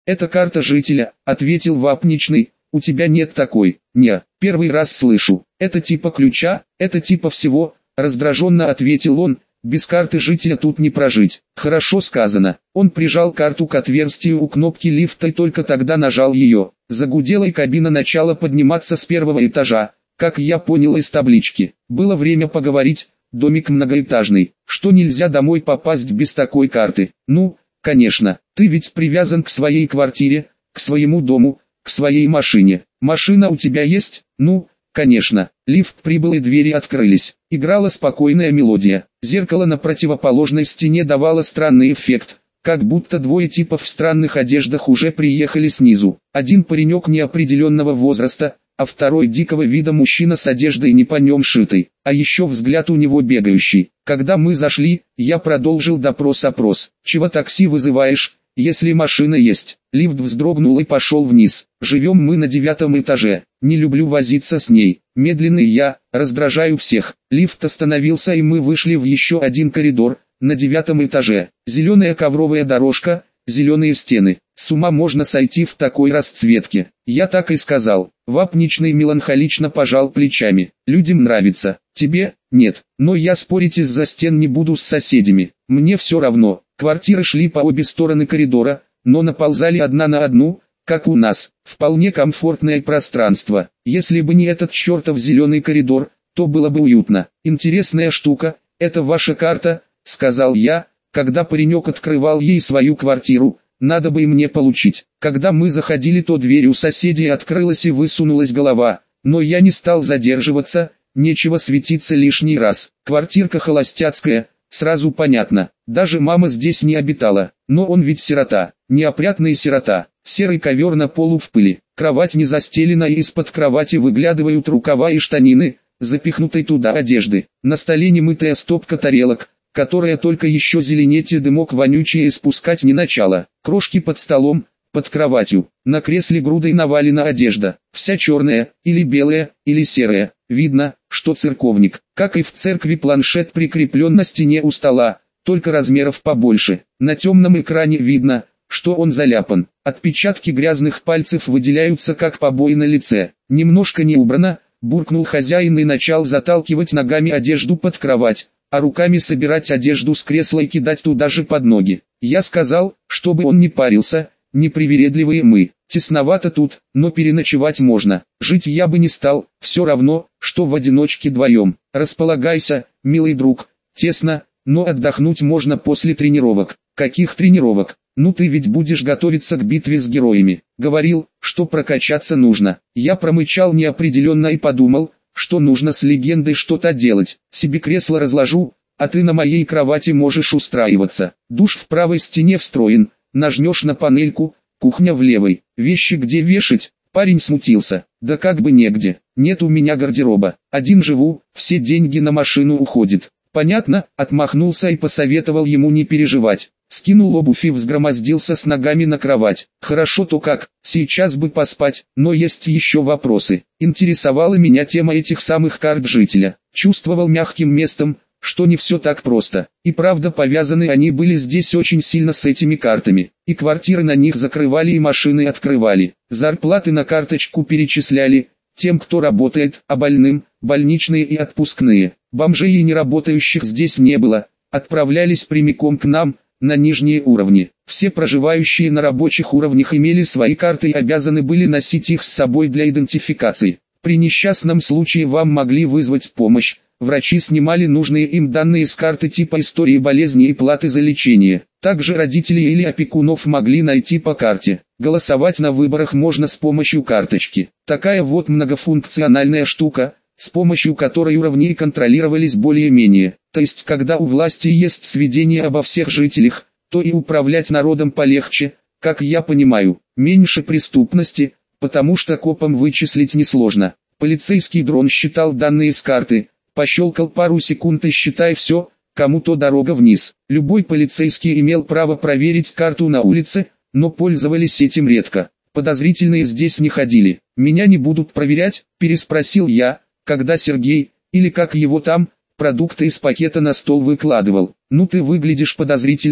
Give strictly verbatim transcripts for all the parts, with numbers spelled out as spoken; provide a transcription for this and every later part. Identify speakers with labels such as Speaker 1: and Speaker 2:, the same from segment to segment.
Speaker 1: Это карта жителя, ответил Вапничный. У тебя нет такой. Не, первый раз слышу. Это типа ключа, это типа всего, раздраженно ответил он. Без карты жителя тут не прожить. Хорошо сказано. Он прижал карту к отверстию у кнопки лифта и только тогда нажал ее. Загудела и кабина начала подниматься с первого этажа. Как я понял из таблички. Было время поговорить. Домик многоэтажный. Что нельзя домой попасть без такой карты? Ну, конечно. Ты ведь привязан к своей квартире, к своему дому, к своей машине. Машина у тебя есть? Ну, конечно. Лифт прибыл и двери открылись. Играла спокойная мелодия. Зеркало на противоположной стене давало странный эффект, как будто двое типов в странных одеждах уже приехали снизу. Один паренек неопределенного возраста, а второй дикого вида мужчина с одеждой не по нем шитой, а еще взгляд у него бегающий. Когда мы зашли, я продолжил допрос-опрос. Чего такси вызываешь, если машина есть? Лифт вздрогнул и пошел вниз. Живем мы на девятом этаже. Не люблю возиться с ней. Медленный я, раздражаю всех. Лифт остановился и мы вышли в еще один коридор, на девятом этаже. Зеленая ковровая дорожка, зеленые стены. С ума можно сойти в такой расцветке. Я так и сказал. Вапничный меланхолично пожал плечами. Людям нравится. Тебе? Нет. Но я спорить из-за стен не буду с соседями. Мне все равно. Квартиры шли по обе стороны коридора, но наползали одна на одну, как у нас. Вполне комфортное пространство. Если бы не этот чертов зеленый коридор, то было бы уютно. Интересная штука. Это ваша карта, сказал я, когда паренек открывал ей свою квартиру. Надо бы и мне получить. Когда мы заходили, то дверь у соседей открылась и высунулась голова. Но я не стал задерживаться, нечего светиться лишний раз. Квартирка холостяцкая, сразу понятно. Даже мама здесь не обитала. Но он ведь сирота, неопрятный сирота. Серый ковер на полу в пыли. Кровать не застелена и из-под кровати выглядывают рукава и штанины, запихнутой туда одежды. На столе немытая стопка тарелок, которая только еще зеленеть и дымок вонючий испускать не начала. Крошки под столом, под кроватью. На кресле грудой навалена одежда. Вся черная, или белая, или серая. Видно, что церковник. Как и в церкви, планшет прикреплен на стене у стола, только размеров побольше. На темном экране видно, что он заляпан. Отпечатки грязных пальцев выделяются как побои на лице. Немножко не убрано, буркнул хозяин и начал заталкивать ногами одежду под кровать, а руками собирать одежду с кресла и кидать туда же под ноги. Я сказал, чтобы он не парился, непривередливые мы. Тесновато тут, но переночевать можно. Жить я бы не стал, все равно, что в одиночке вдвоем. Располагайся, милый друг. Тесно, но отдохнуть можно после тренировок. Каких тренировок? Ну ты ведь будешь готовиться к битве с героями. Говорил, что прокачаться нужно. Я промычал неопределенно и подумал, что нужно с легендой что-то делать. Себе кресло разложу, а ты на моей кровати можешь устраиваться. Душ в правой стене встроен, нажмешь на панельку, кухня в левой. Вещи где вешать? Парень смутился. Да как бы негде. Нет у меня гардероба. Один живу, все деньги на машину уходят. Понятно, отмахнулся и посоветовал ему не переживать. Скинул обувь и взгромоздился с ногами на кровать. Хорошо-то как, сейчас бы поспать, но есть еще вопросы. Интересовала меня тема этих самых карт жителя. Чувствовал мягким местом, что не все так просто. И правда повязаны они были здесь очень сильно с этими картами. И квартиры на них закрывали и машины открывали. Зарплаты на карточку перечисляли, тем кто работает, а больным, больничные и отпускные. Бомжей и неработающих здесь не было, отправлялись прямиком к нам, на нижние уровни. Все проживающие на рабочих уровнях имели свои карты и обязаны были носить их с собой для идентификации. При несчастном случае вам могли вызвать помощь, врачи снимали нужные им данные с карты типа истории болезни и платы за лечение. Также родители или опекунов могли найти по карте. Голосовать на выборах можно с помощью карточки. Такая вот многофункциональная штука, с помощью которой уровни контролировались более-менее. То есть когда у власти есть сведения обо всех жителях, то и управлять народом полегче, как я понимаю. Меньше преступности, потому что копам вычислить несложно. Полицейский дрон считал данные с карты, пощелкал пару секунд и считай все, кому-то дорога вниз. Любой полицейский имел право проверить карту на улице, но пользовались этим редко. Подозрительные здесь не ходили. «Меня не будут проверять?» – переспросил я, когда Сергей, или как его там, продукты из пакета на стол выкладывал. «Ну ты выглядишь подозрительно,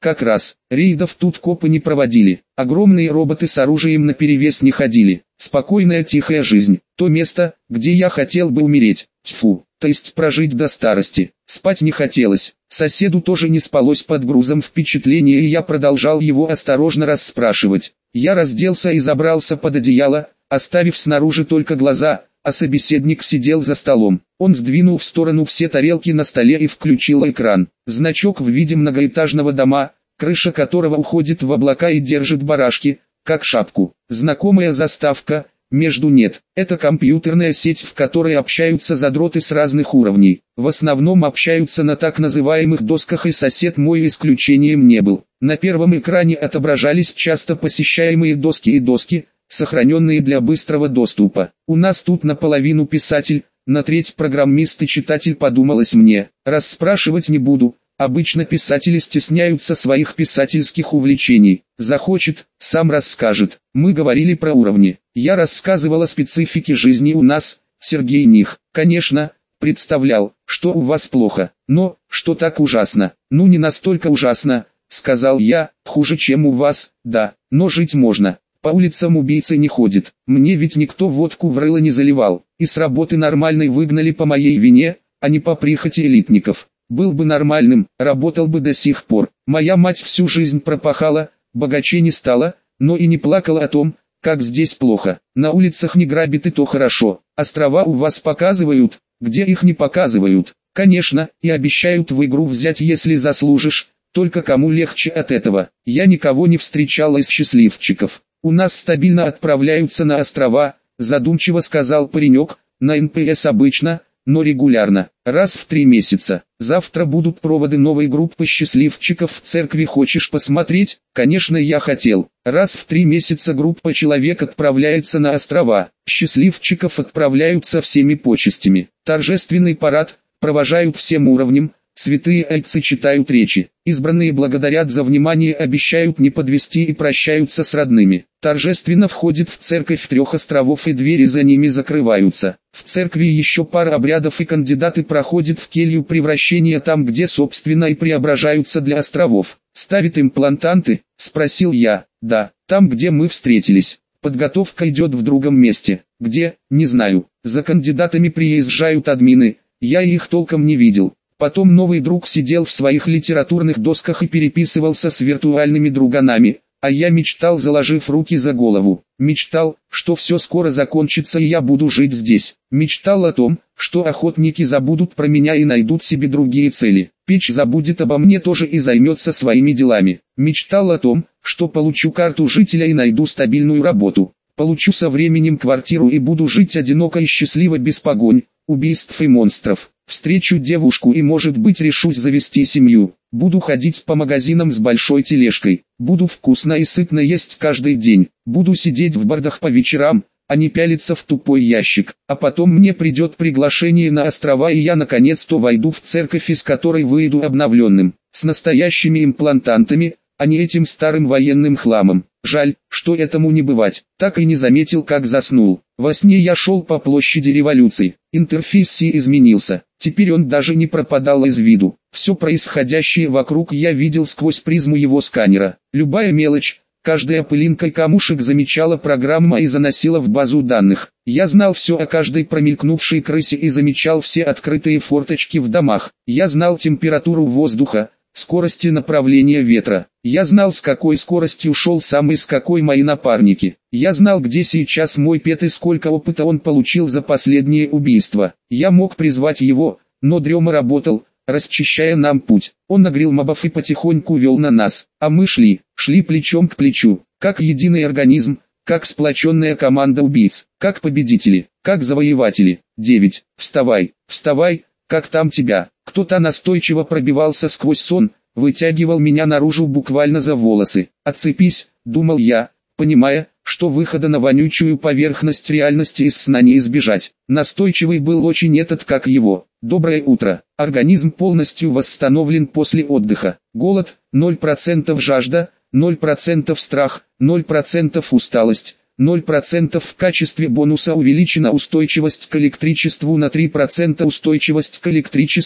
Speaker 1: Как раз, рейдов тут копы не проводили, огромные роботы с оружием наперевес не ходили. Спокойная тихая жизнь, то место, где я хотел бы умереть, тьфу, то есть прожить до старости. Спать не хотелось, соседу тоже не спалось под грузом впечатления, и я продолжал его осторожно расспрашивать. Я разделся и забрался под одеяло, оставив снаружи только глаза, а собеседник сидел за столом. Он сдвинул в сторону все тарелки на столе и включил экран. Значок в виде многоэтажного дома, крыша которого уходит в облака и держит барашки, как шапку. Знакомая заставка, между нет. Это компьютерная сеть, в которой общаются задроты с разных уровней. В основном общаются на так называемых досках, и сосед мой исключением не был. На первом экране отображались часто посещаемые доски и доски, сохраненные для быстрого доступа. У нас тут наполовину писатель, на треть программист и читатель, подумалось мне. Расспрашивать не буду. Обычно писатели стесняются своих писательских увлечений. Захочет, сам расскажет. Мы говорили про уровни. Я рассказывал о специфике жизни у нас. Сергей них, конечно, представлял, что у вас плохо. Но, что так ужасно? Ну, не настолько ужасно, сказал я. Хуже, чем у вас, да, но жить можно. По улицам убийцы не ходит. Мне ведь никто водку в рыло не заливал. И с работы нормальной выгнали по моей вине, а не по прихоти элитников. Был бы нормальным, работал бы до сих пор. Моя мать всю жизнь пропахала, богаче не стала, но и не плакала о том, как здесь плохо. На улицах не грабит, и то хорошо. Острова у вас показывают, где их не показывают. Конечно, и обещают в игру взять, если заслужишь. Только кому легче от этого? Я никого не встречал из счастливчиков. У нас стабильно отправляются на острова, задумчиво сказал паренек. На эн пэ эс обычно, но регулярно, раз в три месяца. Завтра будут проводы новой группы счастливчиков в церкви. Хочешь посмотреть? Конечно, я хотел. Раз в три месяца группа человек отправляется на острова. Счастливчиков отправляют со всеми почестями. Торжественный парад, провожают всем уровнем. Святые отцы читают речи. Избранные благодарят за внимание, обещают не подвести и прощаются с родными. Торжественно входит в церковь трех островов, и двери за ними закрываются. В церкви еще пара обрядов, и кандидаты проходят в келью превращения, там, где собственно и преображаются для островов. Ставит имплантанты? Спросил я. Да, там, где мы встретились. Подготовка идет в другом месте. Где? Не знаю. За кандидатами приезжают админы. Я их толком не видел. Потом новый друг сидел в своих литературных досках и переписывался с виртуальными друганами, а я мечтал, заложив руки за голову. Мечтал, что все скоро закончится и я буду жить здесь. Мечтал о том, что охотники забудут про меня и найдут себе другие цели. Печь забудет обо мне тоже и займется своими делами. Мечтал о том, что получу карту жителя и найду стабильную работу. Получу со временем квартиру и буду жить одиноко и счастливо, без погонь, убийств и монстров. Встречу девушку и, может быть, решусь завести семью. Буду ходить по магазинам с большой тележкой. Буду вкусно и сытно есть каждый день. Буду сидеть в бардах по вечерам, а не пялиться в тупой ящик. А потом мне придет приглашение на острова, и я наконец-то войду в церковь, из которой выйду обновленным, с настоящими имплантантами, а не этим старым военным хламом. Жаль, что этому не бывать. Так и не заметил, как заснул. Во сне я шел по площади Революции. Интерфейс Си изменился. Теперь он даже не пропадал из виду. Все происходящее вокруг я видел сквозь призму его сканера. Любая мелочь, каждая пылинка и камушек замечала программа и заносила в базу данных. Я знал все о каждой промелькнувшей крысе и замечал все открытые форточки в домах. Я знал температуру воздуха, скорости направления ветра. Я знал, с какой скоростью шел сам и с какой мои напарники. Я знал, где сейчас мой пет и сколько опыта он получил за последнее убийство. Я мог призвать его, но дрема работал, расчищая нам путь. Он нагрел мобов и потихоньку вел на нас, а мы шли, шли плечом к плечу, как единый организм, как сплоченная команда убийц, как победители, как завоеватели. Девять. Вставай, вставай, как там тебя? Кто-то настойчиво пробивался сквозь сон, вытягивал меня наружу буквально за волосы. «Отцепись», — думал я, понимая, что выхода на вонючую поверхность реальности из сна не избежать. Настойчивый был очень этот, как его. Доброе утро. Организм полностью восстановлен после отдыха. Голод, ноль процентов жажда, ноль процентов страх, ноль процентов усталость. ноль процентов в качестве бонуса увеличена устойчивость к электричеству на три процента, устойчивость к электричеству,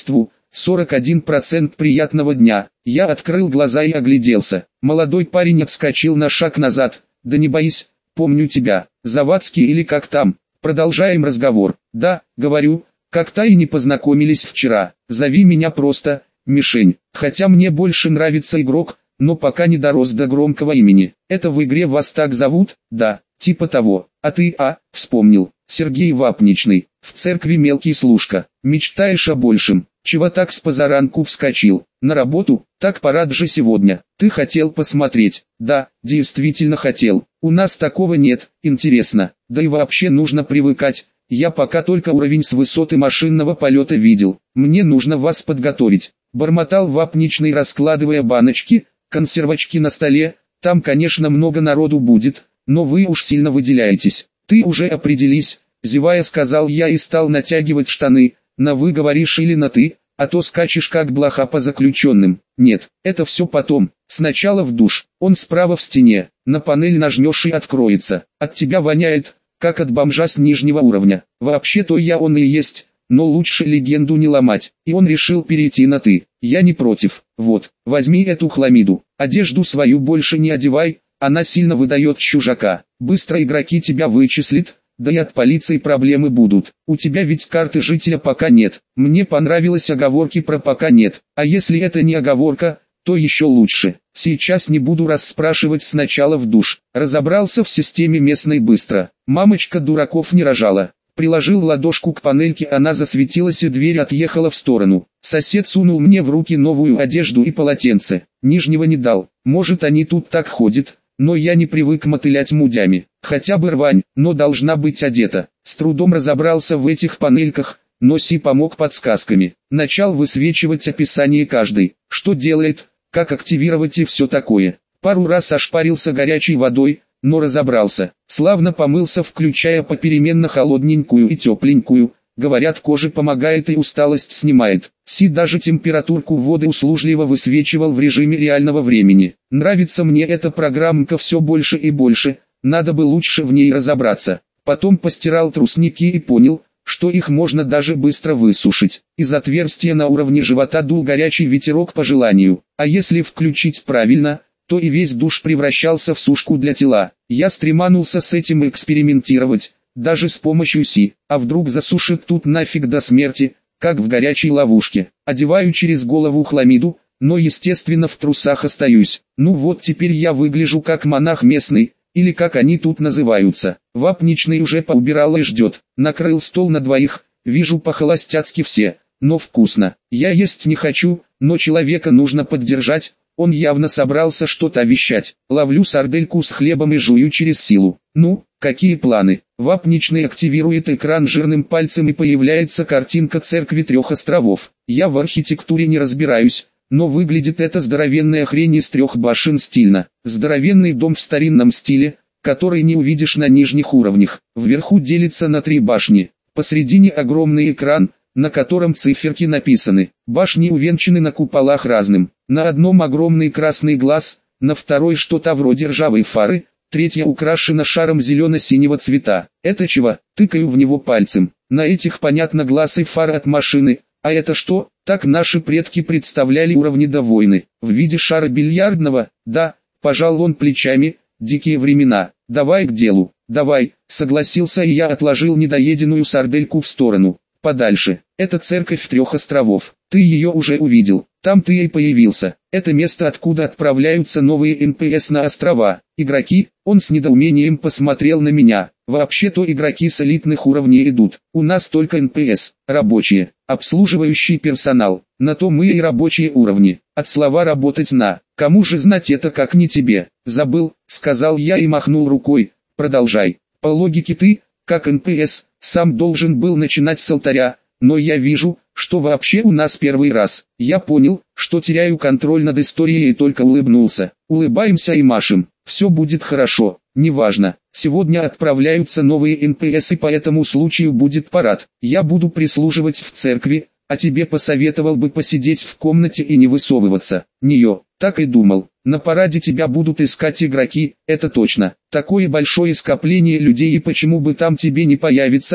Speaker 1: сорок один процент приятного дня. Я открыл глаза и огляделся. Молодой парень отскочил на шаг назад. Да не боись, помню тебя, Завадский или как там. Продолжаем разговор. Да, говорю, как-то и не познакомились вчера. Зови меня просто Мишень. Хотя мне больше нравится игрок, но пока не дорос до громкого имени. Это в игре вас так зовут? Да, типа того. А ты, а, вспомнил. Сергей Вапничный. В церкви мелкий служка. Мечтаешь о большем? Чего так с позаранку вскочил? На работу? Так парад же сегодня. Ты хотел посмотреть? Да, действительно хотел. У нас такого нет, интересно. Да и вообще нужно привыкать. Я пока только уровень с высоты машинного полета видел. Мне нужно вас подготовить. Бормотал Вапничный, раскладывая баночки, консервочки на столе. Там, конечно, много народу будет, но вы уж сильно выделяетесь. Ты уже определись, зевая сказал я и стал натягивать штаны. На вы говоришь или на ты, а то скачешь как блоха по заключенным. Нет, это все потом. Сначала в душ. Он справа в стене. На панель нажмешь и откроется. От тебя воняет, как от бомжа с нижнего уровня. Вообще-то я он и есть, но лучше легенду не ломать. И он решил перейти на ты. Я не против. Вот, возьми эту хламиду. Одежду свою больше не одевай, она сильно выдает чужака. Быстро игроки тебя вычислят. Да и от полиции проблемы будут. У тебя ведь карты жителя пока нет. Мне понравились оговорки про пока нет. А если это не оговорка, то еще лучше. Сейчас не буду расспрашивать, сначала в душ. Разобрался в системе местной быстро. Мамочка дураков не рожала. Приложил ладошку к панельке, она засветилась и дверь отъехала в сторону. Сосед сунул мне в руки новую одежду и полотенце. Нижнего не дал. Может, они тут так ходят. Но я не привык мотылять мудями. Хотя бы рвань, но должна быть одета. С трудом разобрался в этих панельках, но Си помог подсказками. Начал высвечивать описание каждой. Что делает, как активировать и все такое. Пару раз ошпарился горячей водой, но разобрался. Славно помылся, включая попеременно холодненькую и тепленькую. Говорят, коже помогает и усталость снимает. Си даже температурку воды услужливо высвечивал в режиме реального времени. Нравится мне эта программка все больше и больше, надо бы лучше в ней разобраться. Потом постирал трусники и понял, что их можно даже быстро высушить. Из отверстия на уровне живота дул горячий ветерок по желанию. А если включить правильно, то и весь душ превращался в сушку для тела. Я стреманулся с этим экспериментировать. Даже с помощью Си, а вдруг засушит тут нафиг до смерти, как в горячей ловушке. Одеваю через голову хламиду, но естественно в трусах остаюсь. Ну вот теперь я выгляжу как монах местный, или как они тут называются. Вапничный уже поубирал и ждет. Накрыл стол на двоих, вижу по-холостяцки все, но вкусно. Я есть не хочу, но человека нужно поддержать. Он явно собрался что-то вещать. Ловлю сардельку с хлебом и жую через силу. Ну, какие планы? Вапничный активирует экран жирным пальцем и появляется картинка церкви трех островов. Я в архитектуре не разбираюсь, но выглядит эта здоровенная хрень из трех башен стильно. Здоровенный дом в старинном стиле, который не увидишь на нижних уровнях. Вверху делится на три башни. Посредине огромный экран, на котором циферки написаны. Башни увенчаны на куполах разным. На одном огромный красный глаз, на второй что-то вроде ржавой фары, третья украшена шаром зелено-синего цвета. Это чего? Тыкаю в него пальцем. На этих понятно глаз и фара от машины. А это что? Так наши предки представляли уровни до войны. В виде шара бильярдного? Да, пожал он плечами. Дикие времена. Давай к делу. Давай, согласился и я отложил недоеденную сардельку в сторону. Подальше. Это церковь трех островов. Ты ее уже увидел. Там ты и появился. Это место, откуда отправляются новые эн пэ эс на острова. Игроки, он с недоумением посмотрел на меня. Вообще-то игроки с элитных уровней идут. У нас только эн пэ эс, рабочие, обслуживающий персонал. На то мы и рабочие уровни. От слова работать на. Кому же знать это, как не тебе? Забыл, сказал я и махнул рукой. Продолжай. По логике ты, как эн пэ эс, сам должен был начинать с алтаря. Но я вижу, что вообще у нас первый раз. Я понял, что теряю контроль над историей и только улыбнулся. Улыбаемся и машем. Все будет хорошо. Неважно. Сегодня отправляются новые эн пэ эс и по этому случаю будет парад. Я буду прислуживать в церкви, а тебе посоветовал бы посидеть в комнате и не высовываться. Нее. Так и думал. На параде тебя будут искать игроки, это точно. Такое большое скопление людей и почему бы там тебе не появиться?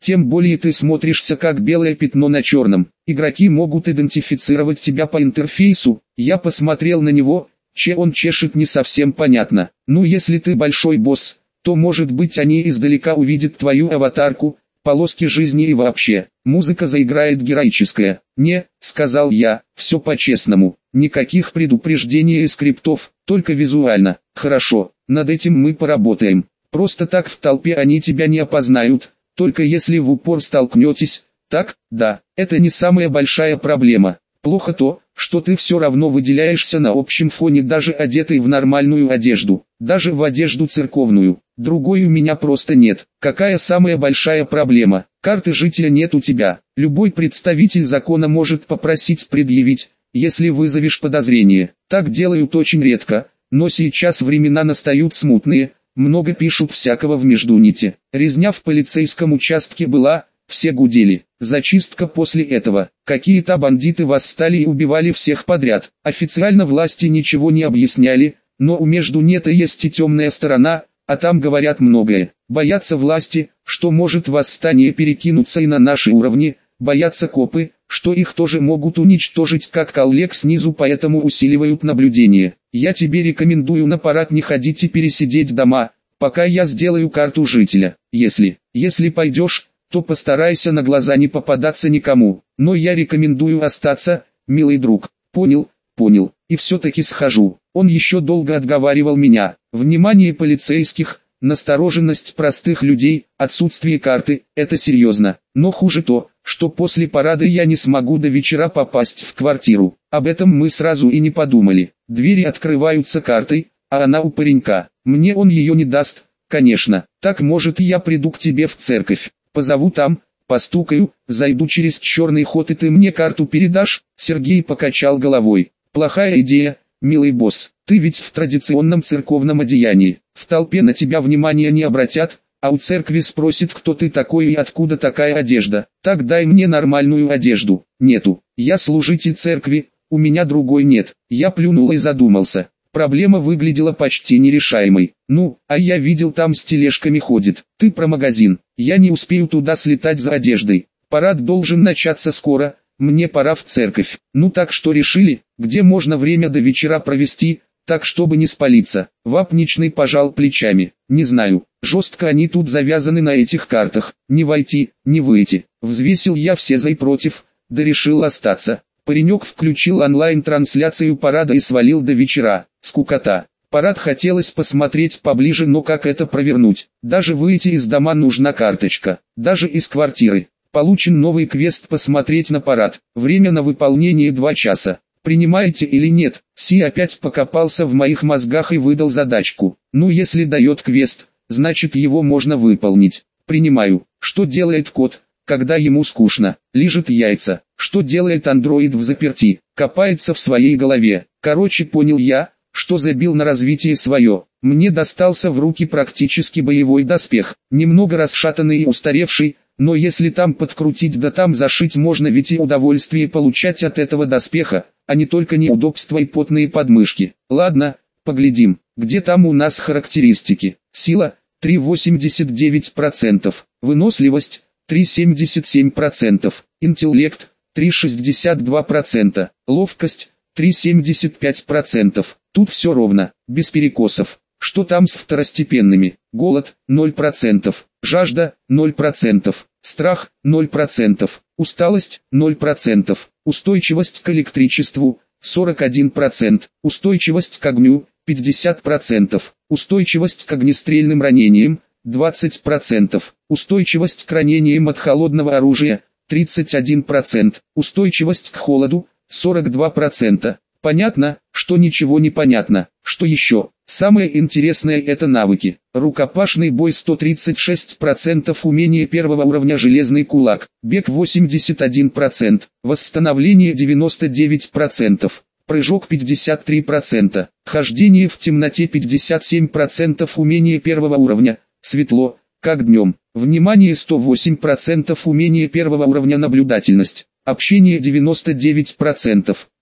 Speaker 1: Тем более ты смотришься как белое пятно на черном. Игроки могут идентифицировать тебя по интерфейсу. Я посмотрел на него, че он чешет не совсем понятно. Ну если ты большой босс, то может быть они издалека увидят твою аватарку, полоски жизни и вообще. Музыка заиграет героическая. Не, сказал я, все по-честному. Никаких предупреждений и скриптов, только визуально. Хорошо, над этим мы поработаем. Просто так в толпе они тебя не опознают, только если в упор столкнетесь. Так, да, это не самая большая проблема. Плохо то, что ты все равно выделяешься на общем фоне, даже одетый в нормальную одежду, даже в одежду церковную. Другой у меня просто нет. Какая самая большая проблема? Карты жителя нет у тебя. Любой представитель закона может попросить предъявить, если вызовешь подозрение. Так делают очень редко, но сейчас времена настают смутные, много пишут всякого в междуните. Резня в полицейском участке была, все гудели. Зачистка после этого. Какие-то бандиты восстали и убивали всех подряд. Официально власти ничего не объясняли, но у междунета есть и темная сторона, а там говорят многое. Боятся власти, что может восстание перекинуться и на наши уровни, боятся копы, что их тоже могут уничтожить как коллег снизу, поэтому усиливают наблюдение. Я тебе рекомендую на парад не ходить и пересидеть дома, пока я сделаю карту жителя. Если, если пойдешь, то постарайся на глаза не попадаться никому. Но я рекомендую остаться, милый друг. Понял, понял, и все-таки схожу. Он еще долго отговаривал меня. Внимание полицейских, настороженность простых людей, отсутствие карты – это серьезно. Но хуже то, что после парада я не смогу до вечера попасть в квартиру. Об этом мы сразу и не подумали. Двери открываются картой, а она у паренька. Мне он ее не даст, конечно. Так может я приду к тебе в церковь. Позову там, постукаю, зайду через черный ход и ты мне карту передашь?» Сергей покачал головой. «Плохая идея, милый босс. Ты ведь в традиционном церковном одеянии. В толпе на тебя внимания не обратят, а у церкви спросит, кто ты такой и откуда такая одежда. Так дай мне нормальную одежду». «Нету. Я служитель церкви, у меня другой нет». Я плюнул и задумался. Проблема выглядела почти нерешаемой. «Ну, а я видел, там с тележками ходит. Ты про магазин. Я не успею туда слетать за одеждой. Парад должен начаться скоро, мне пора в церковь». «Ну так что решили, где можно время до вечера провести, так чтобы не спалиться?» Вапничный пожал плечами. «Не знаю, жестко они тут завязаны на этих картах. Не войти, не выйти». Взвесил я все за и против, да решил остаться. Паренек включил онлайн-трансляцию парада и свалил до вечера. Скукота. Парад хотелось посмотреть поближе, но как это провернуть? Даже выйти из дома нужна карточка. Даже из квартиры. Получен новый квест посмотреть на парад. Время на выполнение два часа. Принимаете или нет? Си опять покопался в моих мозгах и выдал задачку. Ну если дает квест, значит его можно выполнить. Принимаю. Что делает кот, когда ему скучно? Лижет яйца. Что делает андроид в заперти? Копается в своей голове. Короче, понял я, что забил на развитие свое. Мне достался в руки практически боевой доспех. Немного расшатанный и устаревший, но если там подкрутить да там зашить, можно ведь и удовольствие получать от этого доспеха, а не только неудобства и потные подмышки. Ладно, поглядим, где там у нас характеристики. Сила – три целых восемьдесят девять сотых процента, выносливость – три целых семьдесят семь сотых процента, интеллект – три целых шестьдесят два сотых процента, ловкость – три целых семьдесят пять сотых процента. Тут все ровно, без перекосов. Что там с второстепенными? Голод – ноль процентов, жажда – ноль процентов, страх – ноль процентов, усталость – ноль процентов, устойчивость к электричеству – сорок один процент, устойчивость к огню – пятьдесят процентов, устойчивость к огнестрельным ранениям – двадцать процентов, устойчивость к ранениям от холодного оружия – тридцать один процент, устойчивость к холоду – сорок два процента. Понятно, что ничего не понятно. Что еще? Самое интересное – это навыки. Рукопашный бой сто тридцать шесть процентов, умение первого уровня железный кулак, бег восемьдесят один процент, восстановление девяносто девять процентов, прыжок пятьдесят три процента, хождение в темноте пятьдесят семь процентов, умение первого уровня, светло, как днем, внимание сто восемь процентов, умение первого уровня наблюдательность, общение девяносто девять процентов.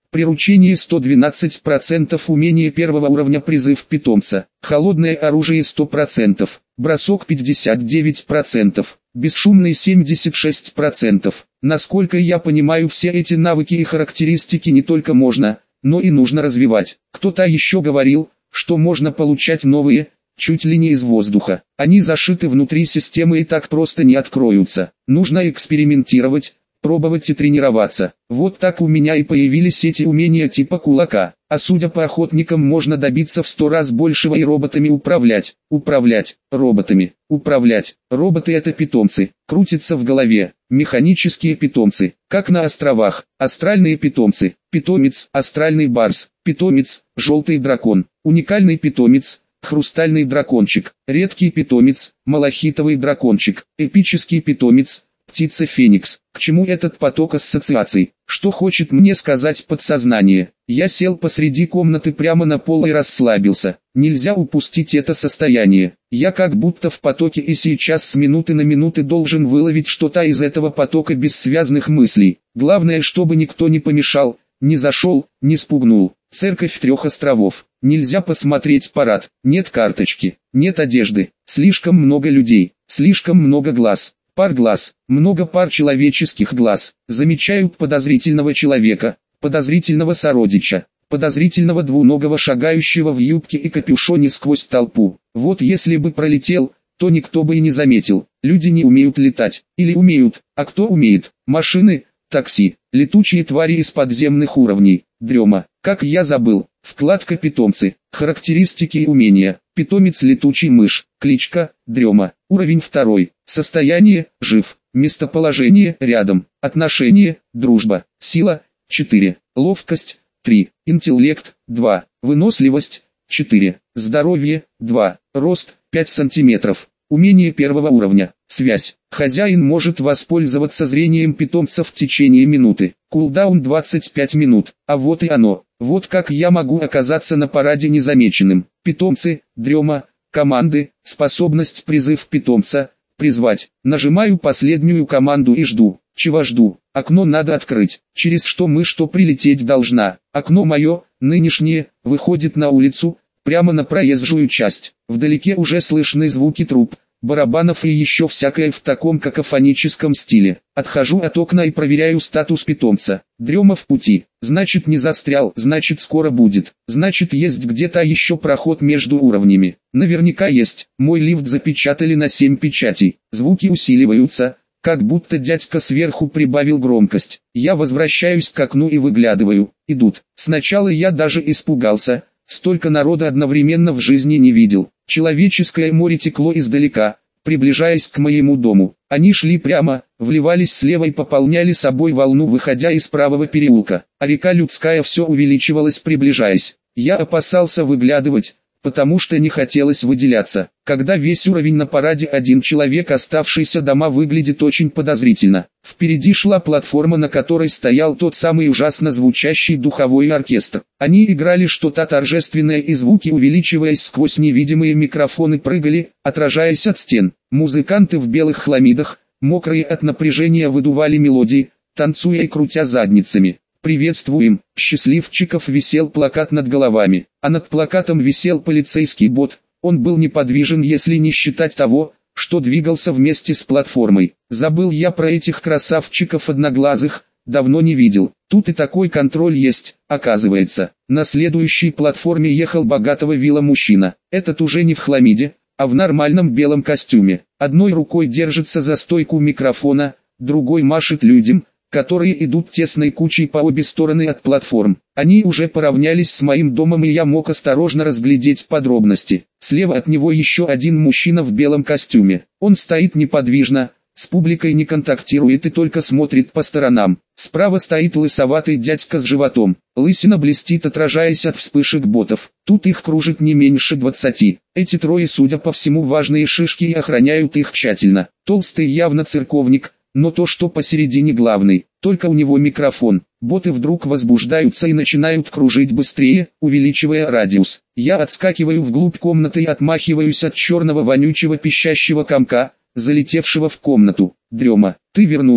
Speaker 1: Приручение сто двенадцать процентов, умение первого уровня, призыв питомца. Холодное оружие сто процентов, бросок пятьдесят девять процентов, бесшумный семьдесят шесть процентов. Насколько я понимаю, все эти навыки и характеристики не только можно, но и нужно развивать. Кто-то еще говорил, что можно получать новые, чуть ли не из воздуха. Они зашиты внутри системы и так просто не откроются. Нужно экспериментировать, пробовать и тренироваться. Вот так у меня и появились эти умения типа кулака. А судя по охотникам, можно добиться в сто раз большего и роботами управлять. Управлять роботами. Управлять. Роботы — это питомцы. Крутятся в голове. Механические питомцы. Как на островах. Астральные питомцы. Питомец. Астральный барс. Питомец. Желтый дракон. Уникальный питомец. Хрустальный дракончик. Редкий питомец. Малахитовый дракончик. Эпический питомец. Птица Феникс. К чему этот поток ассоциаций? Что хочет мне сказать подсознание? Я сел посреди комнаты прямо на пол и расслабился. Нельзя упустить это состояние. Я как будто в потоке и сейчас с минуты на минуты должен выловить что-то из этого потока бессвязных мыслей. Главное, чтобы никто не помешал, не зашел, не спугнул. Церковь трех островов. Нельзя посмотреть парад. Нет карточки. Нет одежды. Слишком много людей. Слишком много глаз. Пар глаз, много пар человеческих глаз. Замечают подозрительного человека, подозрительного сородича, подозрительного двуногого, шагающего в юбке и капюшоне сквозь толпу. Вот если бы пролетел, то никто бы и не заметил. Люди не умеют летать, или умеют, а кто умеет? Машины, такси, летучие твари из подземных уровней, дрема. Как я забыл, вкладка питомцы, характеристики и умения. Питомец летучий мышь, кличка, дрема, уровень второй, состояние, жив, местоположение, рядом, отношение, дружба, сила, четыре, ловкость, три, интеллект, два, выносливость, четыре, здоровье, два, рост, пять сантиметров, умение первого уровня, связь, хозяин может воспользоваться зрением питомца в течение минуты, кулдаун двадцать пять минут, а вот и оно. Вот как я могу оказаться на параде незамеченным. Питомцы, дрема, команды, способность призыв питомца, призвать. Нажимаю последнюю команду и жду. Чего жду? Окно надо открыть. Через что мы что прилететь должна. Окно мое, нынешнее, выходит на улицу, прямо на проезжую часть. Вдалеке уже слышны звуки труб, барабанов и еще всякое в таком какофоническом стиле. Отхожу от окна и проверяю статус питомца. Дрема в пути. Значит, не застрял, значит, скоро будет. Значит, есть где-то еще проход между уровнями. Наверняка есть. Мой лифт запечатали на семь печатей. Звуки усиливаются, как будто дядька сверху прибавил громкость. Я возвращаюсь к окну и выглядываю. Идут. Сначала я даже испугался. Столько народа одновременно в жизни не видел. Человеческое море текло издалека, приближаясь к моему дому. Они шли прямо, вливались слева и пополняли собой волну, выходя из правого переулка. А река людская все увеличивалась, приближаясь. Я опасался выглядывать, потому что не хотелось выделяться. Когда весь уровень на параде, один человек, оставшийся дома, выглядит очень подозрительно. Впереди шла платформа, на которой стоял тот самый ужасно звучащий духовой оркестр. Они играли что-то торжественное, и звуки, увеличиваясь сквозь невидимые микрофоны, прыгали, отражаясь от стен. Музыканты в белых хламидах, мокрые от напряжения, выдували мелодии, танцуя и крутя задницами. «Приветствуем, счастливчиков!» висел плакат над головами, а над плакатом висел полицейский бот. Он был неподвижен, если не считать того, что двигался вместе с платформой. Забыл я про этих красавчиков одноглазых, давно не видел. Тут и такой контроль есть, оказывается. На следующей платформе ехал богатого вида мужчина. Этот уже не в хламиде, а в нормальном белом костюме. Одной рукой держится за стойку микрофона, другой машет людям, которые идут тесной кучей по обе стороны от платформ. Они уже поравнялись с моим домом, и я мог осторожно разглядеть подробности. Слева от него еще один мужчина в белом костюме. Он стоит неподвижно, с публикой не контактирует и только смотрит по сторонам. Справа стоит лысоватый дядька с животом. Лысина блестит, отражаясь от вспышек ботов. Тут их кружит не меньше двадцати. Эти трое, судя по всему, важные шишки и охраняют их тщательно. Толстый явно церковник, но то, что посередине, главный, только у него микрофон. Боты вдруг возбуждаются и начинают кружить быстрее, увеличивая радиус. Я отскакиваю вглубь комнаты и отмахиваюсь от черного вонючего пищащего комка, залетевшего в комнату. «Дрема, ты вернулся!»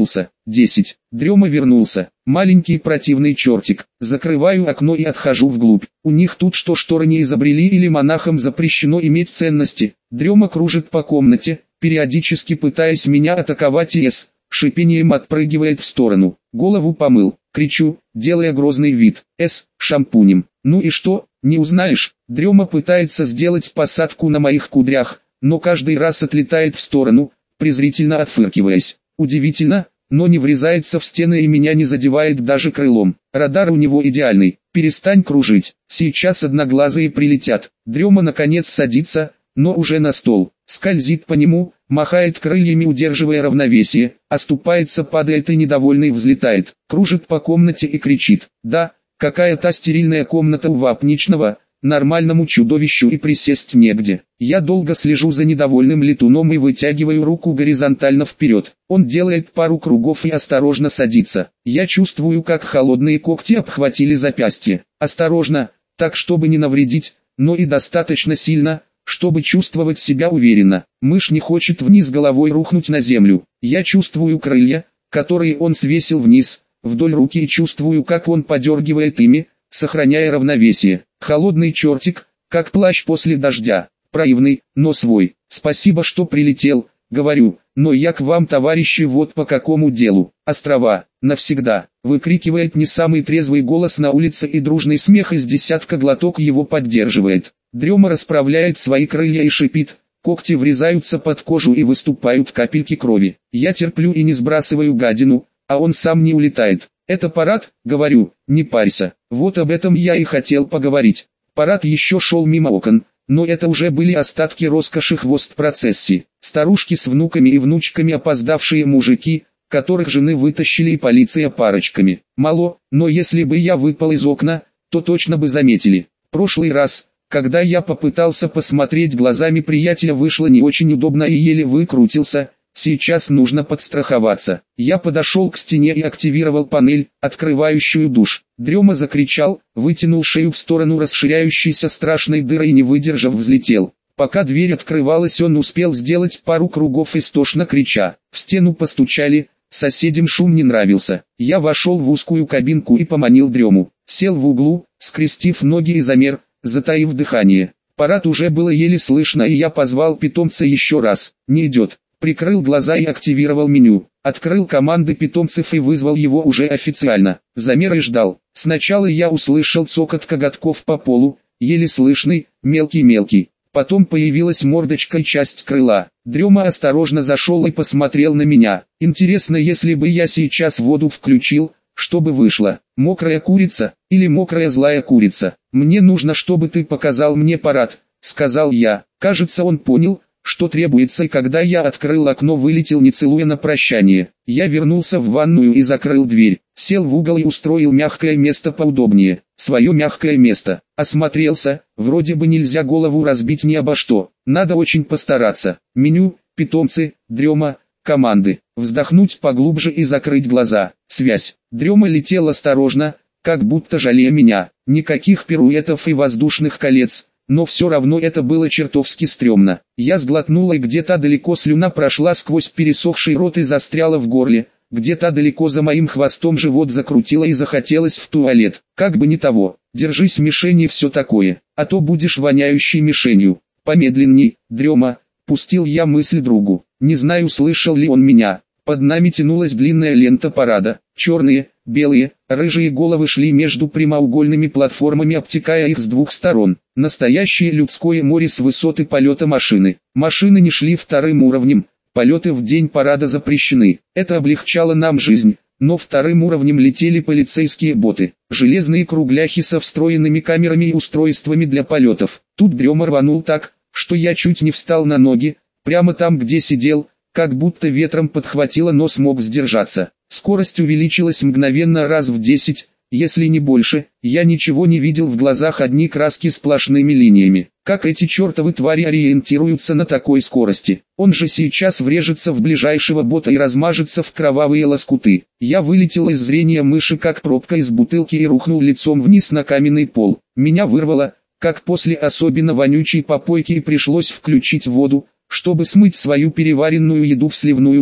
Speaker 1: десять. Дрема вернулся. Маленький противный чертик. Закрываю окно и отхожу вглубь. У них тут что шторы не изобрели или монахам запрещено иметь ценности. Дрема кружит по комнате, периодически пытаясь меня атаковать и с шипением отпрыгивает в сторону. Голову помыл. Кричу, делая грозный вид. С шампунем. Ну и что, не узнаешь? Дрема пытается сделать посадку на моих кудрях, но каждый раз отлетает в сторону, презрительно отфыркиваясь. Удивительно, но не врезается в стены и меня не задевает даже крылом. Радар у него идеальный. Перестань кружить, сейчас одноглазые прилетят. Дрема наконец садится, но уже на стол. Скользит по нему, махает крыльями, удерживая равновесие, оступается, падает и недовольный взлетает. Кружит по комнате и кричит. Да, какая-то стерильная комната у Вапничного. Нормальному чудовищу и присесть негде. Я долго слежу за недовольным летуном и вытягиваю руку горизонтально вперед. Он делает пару кругов и осторожно садится. Я чувствую, как холодные когти обхватили запястье. Осторожно, так чтобы не навредить, но и достаточно сильно, чтобы чувствовать себя уверенно. Мышь не хочет вниз головой рухнуть на землю. Я чувствую крылья, которые он свесил вниз, вдоль руки, и чувствую, как он подергивает ими, сохраняя равновесие. Холодный чертик, как плащ после дождя, наивный, но свой. Спасибо, что прилетел, говорю, но я к вам, товарищи, вот по какому делу. Острова, навсегда, выкрикивает не самый трезвый голос на улице, и дружный смех из десятка глоток его поддерживает. Дрема расправляет свои крылья и шипит, когти врезаются под кожу и выступают капельки крови. Я терплю и не сбрасываю гадину, а он сам не улетает. Это парад, говорю, не парься. Вот об этом я и хотел поговорить. Парад еще шел мимо окон, но это уже были остатки роскоши хвост-процессии. Старушки с внуками и внучками, опоздавшие мужики, которых жены вытащили, и полиция парочками. Мало, но если бы я выпал из окна, то точно бы заметили. Прошлый раз, когда я попытался посмотреть глазами приятеля, вышло не очень удобно и еле выкрутился. Сейчас нужно подстраховаться. Я подошел к стене и активировал панель, открывающую душ. Дрема закричал, вытянул шею в сторону расширяющейся страшной дыры и, не выдержав, взлетел. Пока дверь открывалась, он успел сделать пару кругов, истошно крича. В стену постучали, соседям шум не нравился. Я вошел в узкую кабинку и поманил Дрему. Сел в углу, скрестив ноги и замер, затаив дыхание. Парад уже было еле слышно, и я позвал питомца еще раз. Не идет. Прикрыл глаза и активировал меню. Открыл команды питомцев и вызвал его уже официально. Замер и ждал. Сначала я услышал цокот коготков по полу, еле слышный, мелкий-мелкий. Потом появилась мордочка и часть крыла. Дрема осторожно зашел и посмотрел на меня. Интересно, если бы я сейчас воду включил, что бы вышло? Мокрая курица или мокрая злая курица? Мне нужно, чтобы ты показал мне парад, сказал я. Кажется, он понял, что требуется, и когда я открыл окно, вылетел, не целуя на прощание. Я вернулся в ванную и закрыл дверь, сел в угол и устроил мягкое место поудобнее, свое мягкое место. Осмотрелся, вроде бы нельзя голову разбить ни обо что, надо очень постараться. Меню, питомцы, Дрема, команды, вздохнуть поглубже и закрыть глаза. Связь. Дрема летел осторожно, как будто жалея меня, никаких пируэтов и воздушных колец. Но все равно это было чертовски стрёмно. Я сглотнула, и где-то далеко слюна прошла сквозь пересохший рот и застряла в горле. Где-то далеко за моим хвостом живот закрутило и захотелось в туалет. Как бы не того. Держись, мишени, все такое, а то будешь воняющей мишенью. Помедленней, Дрема, пустил я мысль другу. Не знаю, слышал ли он меня. Под нами тянулась длинная лента парада. Черные, белые, рыжие головы шли между прямоугольными платформами, обтекая их с двух сторон. Настоящее людское море с высоты полета машины. Машины не шли вторым уровнем, полеты в день парада запрещены. Это облегчало нам жизнь, но вторым уровнем летели полицейские боты. Железные кругляхи со встроенными камерами и устройствами для полетов. Тут Дрема рванул так, что я чуть не встал на ноги, прямо там, где сидел, как будто ветром подхватило, но смог сдержаться. Скорость увеличилась мгновенно раз в десять, если не больше. Я ничего не видел, в глазах одни краски сплошными линиями. Как эти чертовы твари ориентируются на такой скорости? Он же сейчас врежется в ближайшего бота и размажется в кровавые лоскуты. Я вылетел из зрения мыши, как пробка из бутылки, и рухнул лицом вниз на каменный пол. Меня вырвало, как после особенно вонючей попойки, и пришлось включить воду, чтобы смыть свою переваренную еду в сливную дыру.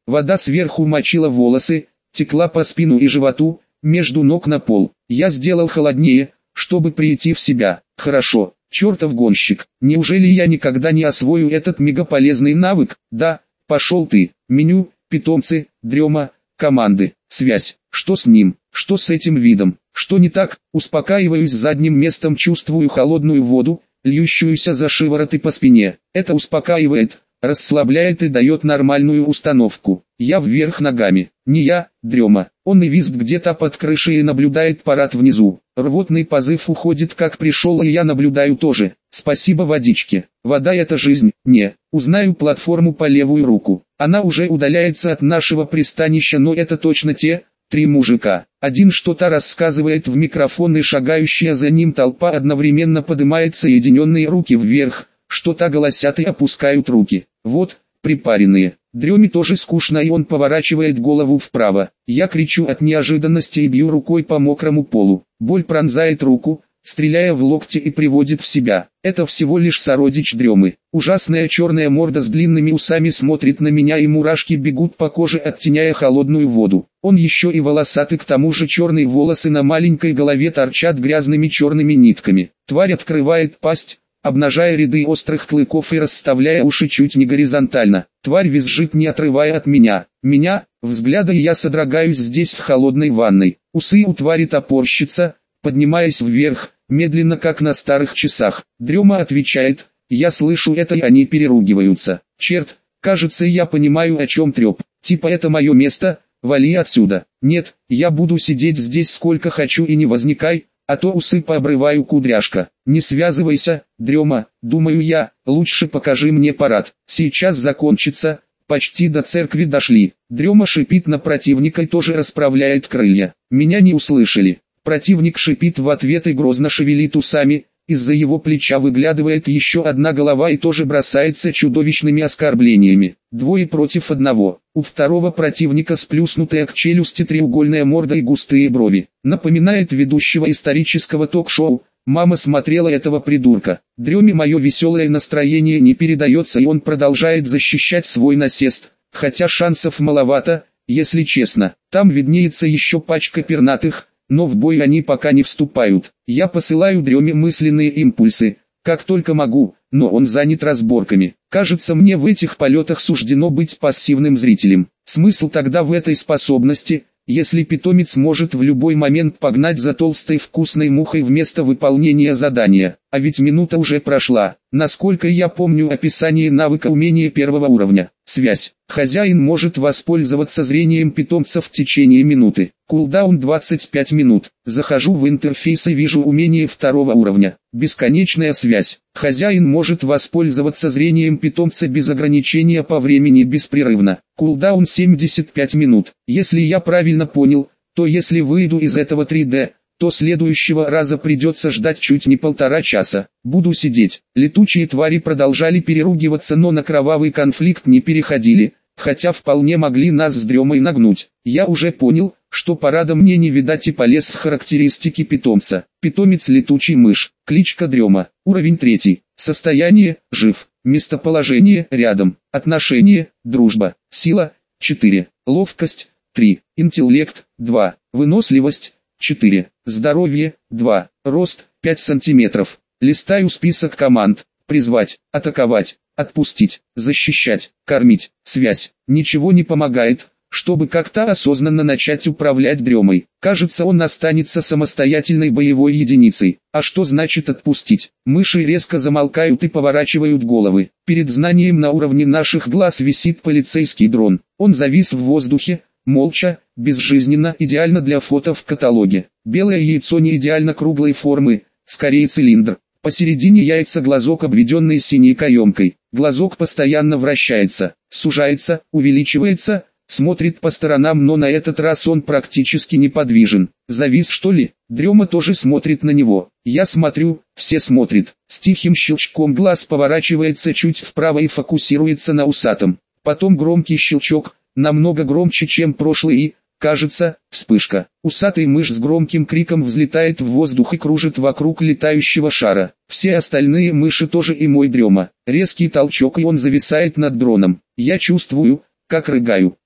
Speaker 1: Вода сверху мочила волосы, текла по спину и животу, между ног на пол. Я сделал холоднее, чтобы прийти в себя. Хорошо, чертов гонщик, неужели я никогда не освою этот мегаполезный навык? Да, пошел ты. Меню, питомцы, дрема, команды, связь. Что с ним? Что с этим видом? Что не так? Успокаиваюсь задним местом, чувствую холодную воду, льющуюся за шиворот и по спине. Это успокаивает, расслабляет и дает нормальную установку. Я вверх ногами. Не я, дрема. Он и визг где-то под крышей и наблюдает парад внизу. Рвотный позыв уходит как пришел, и я наблюдаю тоже. Спасибо водичке. Вода — это жизнь. Не. Узнаю платформу по левую руку. Она уже удаляется от нашего пристанища, но это точно те три мужика. Один что-то рассказывает в микрофон, и шагающая за ним толпа одновременно поднимает соединенные руки вверх, что-то голосят и опускают руки. Вот, припаренные. Дреме тоже скучно, и он поворачивает голову вправо. Я кричу от неожиданности и бью рукой по мокрому полу. Боль пронзает руку, стреляя в локти, и приводит в себя. Это всего лишь сородич Дремы. Ужасная черная морда с длинными усами смотрит на меня, и мурашки бегут по коже, оттеняя холодную воду. Он еще и волосатый, к тому же черные волосы на маленькой голове торчат грязными черными нитками. Тварь открывает пасть, обнажая ряды острых клыков и расставляя уши чуть не горизонтально. Тварь визжит, не отрывая от меня. Меня, взгляда, и я содрогаюсь здесь в холодной ванной. Усы у твари топорщатся, поднимаясь вверх, медленно, как на старых часах. Дрема отвечает, я слышу это, и они переругиваются. Черт, кажется, я понимаю, о чем треп. Типа это мое место, вали отсюда. Нет, я буду сидеть здесь сколько хочу и не возникай, а то усы пообрываю, кудряшка. Не связывайся, Дрема, думаю я, лучше покажи мне парад. Сейчас закончится, почти до церкви дошли. Дрема шипит на противника и тоже расправляет крылья. Меня не услышали. Противник шипит в ответ и грозно шевелит усами. Из-за его плеча выглядывает еще одна голова и тоже бросается чудовищными оскорблениями. Двое против одного. У второго противника сплюснутая к челюсти треугольная морда и густые брови. Напоминает ведущего исторического ток-шоу. Мама смотрела этого придурка. Дреме мое веселое настроение не передается, и он продолжает защищать свой насест. Хотя шансов маловато, если честно. Там виднеется еще пачка пернатых, но в бой они пока не вступают. Я посылаю Дреме мысленные импульсы, как только могу, но он занят разборками. Кажется, мне в этих полетах суждено быть пассивным зрителем. Смысл тогда в этой способности, если питомец может в любой момент погнать за толстой вкусной мухой вместо выполнения задания? А ведь минута уже прошла. Насколько я помню описание навыка умения первого уровня. Связь. Хозяин может воспользоваться зрением питомца в течение минуты. Кулдаун двадцать пять минут. Захожу в интерфейс и вижу умение второго уровня. Бесконечная связь. Хозяин может воспользоваться зрением питомца без ограничения по времени беспрерывно. Кулдаун семьдесят пять минут. Если я правильно понял, то если выйду из этого три дэ, то следующего раза придется ждать чуть не полтора часа. Буду сидеть. Летучие твари продолжали переругиваться, но на кровавый конфликт не переходили, хотя вполне могли нас с Дремой нагнуть. Я уже понял, что парада мне не видать, и полез в характеристики питомца. Питомец летучий мышь. Кличка Дрема. Уровень третий. Состояние – жив. Местоположение – рядом. Отношение – дружба. Сила – четыре. Ловкость – три. Интеллект – два. Выносливость – четыре. Здоровье – два. Рост – пять сантиметров. Листаю список команд. Призвать, атаковать, отпустить, защищать, кормить, связь. Ничего не помогает, чтобы как-то осознанно начать управлять Дремой. Кажется, он останется самостоятельной боевой единицей. А что значит отпустить? Мыши резко замолкают и поворачивают головы. Перед знанием на уровне наших глаз висит полицейский дрон. Он завис в воздухе, молча, безжизненно, идеально для фото в каталоге. Белое яйцо не идеально круглой формы, скорее цилиндр. Посередине яйца глазок, обведенный синей каемкой. Глазок постоянно вращается, сужается, увеличивается, смотрит по сторонам, но на этот раз он практически неподвижен. Завис, что ли? Дрема тоже смотрит на него. Я смотрю, все смотрят. С тихим щелчком глаз поворачивается чуть вправо и фокусируется на усатом. Потом громкий щелчок, намного громче, чем прошлый, и, кажется, вспышка. Усатый мышь с громким криком взлетает в воздух и кружит вокруг летающего шара. Все остальные мыши тоже, и мой Дрема. Резкий толчок, и он зависает над дроном. Я чувствую, как рыгаю.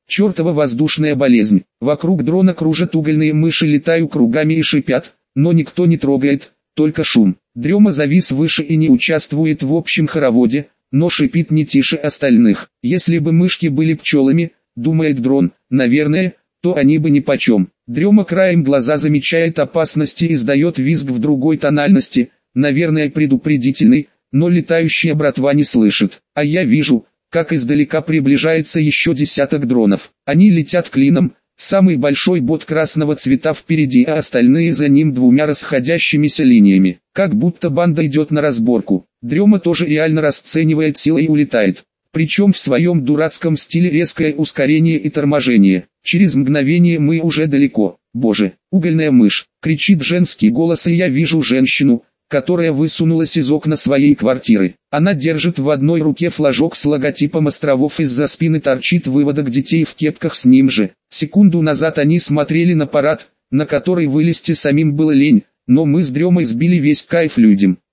Speaker 1: Чертова воздушная болезнь. Вокруг дрона кружат угольные мыши, летают кругами и шипят, но никто не трогает, только шум. Дрема завис выше и не участвует в общем хороводе, но шипит не тише остальных. Если бы мышки были пчелами, думает дрон, наверное, то они бы нипочем. Дрема краем глаза замечает опасности и издает визг в другой тональности, наверное предупредительный, но летающая братва не слышит. А я вижу, как издалека приближается еще десяток дронов. Они летят клином, самый большой бот красного цвета впереди, а остальные за ним двумя расходящимися линиями. Как будто банда идет на разборку. Дрема тоже реально расценивает силы и улетает. Причем в своем дурацком стиле резкое ускорение и торможение. Через мгновение мы уже далеко. Боже, угольная мышь, кричит женский голос, и я вижу женщину, которая высунулась из окна своей квартиры. Она держит в одной руке флажок с логотипом островов, из-за спины торчит выводок детей в кепках с ним же. Секунду назад они смотрели на парад, на который вылезти самим было лень, но мы с Дремой сбили весь кайф людям.